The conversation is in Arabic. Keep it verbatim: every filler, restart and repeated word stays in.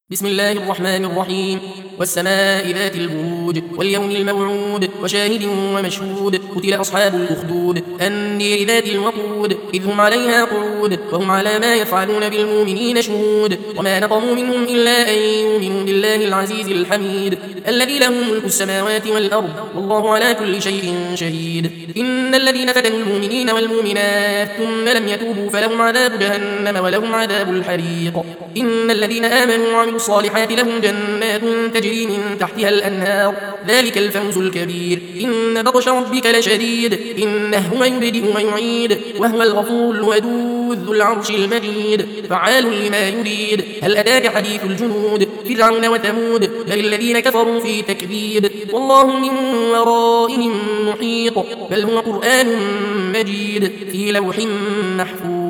بسم الله الرحمن الرحيم. والسماء ذات البروج واليوم الموعود وشاهد ومشهود. قتل أصحاب الأخدود النير ذات الوقود إذ هم عليها قعود وهم على ما يفعلون بالمؤمنين شهود. وما نقموا منهم إلا أن يؤمنوا بالله العزيز الحميد الذي له ملك السماوات والأرض والله على كل شيء شهيد. إن الذين فتنوا المؤمنين والمؤمنات ثم لم يتوبوا فلهم عذاب جهنم ولهم عذاب الحريق. إن الذين آمنوا وعملوا الصالحات لهم جنات تجري من تحتها الأنهار ذلك الفوز الكبير. إن بطش ربك لشديد إنه هو يبدئ ويعيد وهو الغفور الودود ذو العرش المجيد فعال لما يريد. هل أتاك حديث الجنود فرعون وثمود بل الذين كفروا في تكذيب والله من ورائهم محيط بل هو قرآن مجيد في لوح محفوظ.